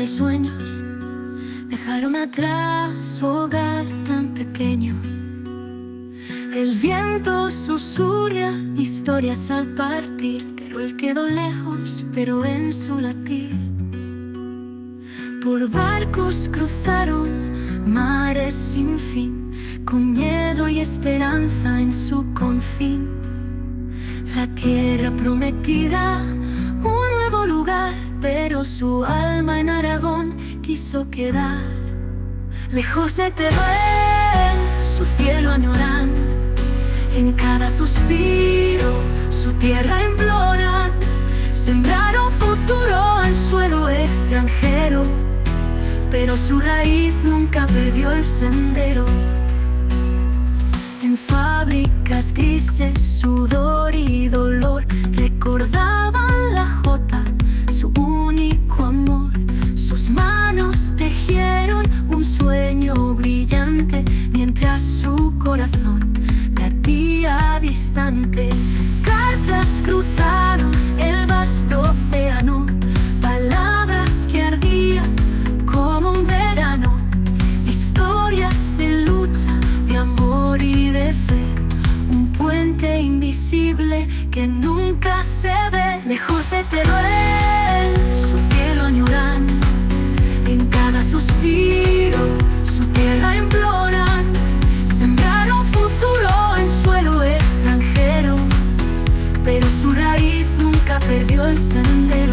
sueños, dejaron atrás su hogar tan pequeño. El viento susurra historias al partir, pero él quedó lejos, pero en su latir. Por barcos cruzaron mares sin fin, con miedo y esperanza en su confín. La tierra prometida, un nuevo lugar, pero su alma en Aragón quiso quedar. Lejos de Teruel, su cielo añoran, en cada suspiro su tierra imploran. Sembraron futuro en suelo extranjero, pero su raíz nunca perdió el sendero. En fábricas grises, sudor y dolor, recordaban la jota, su único amor. Sus manos tejieron un sueño brillante, mientras su corazón latía distante. Cartas cruzaron el vasto océano, palabras que ardían como un verano. Historias de lucha, de amor y de fe, un puente invisible que nunca se ve. Lejos de Teruel, su cielo añoran, en cada suspiro su tierra imploran. Sembraron futuro en suelo extranjero, pero su raíz nunca perdió el sendero.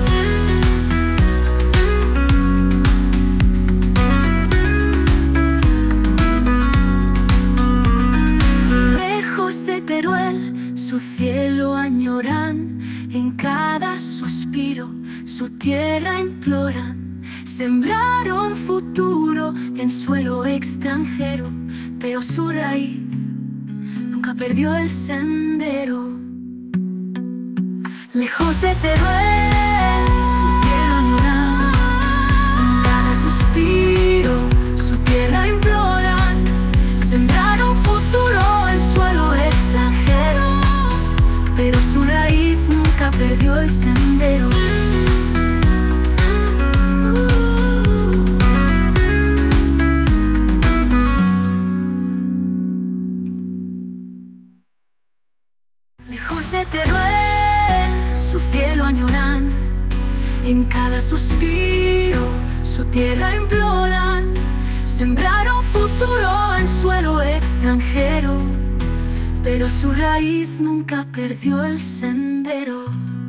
Lejos de Teruel, su cielo añoran, en cada suspiro su tierra imploran. Sembraron futuro en suelo extranjero, pero su raíz nunca perdió el sendero. Lejos de Teruel, su cielo añoran, en cada suspiro su tierra imploran. Sembraron futuro en suelo extranjero, pero su raíz nunca perdió el sendero. Lejos de Teruel, su cielo añoran, en cada suspiro su tierra imploran. Sembraron futuro en suelo extranjero, pero su raíz nunca perdió el sendero.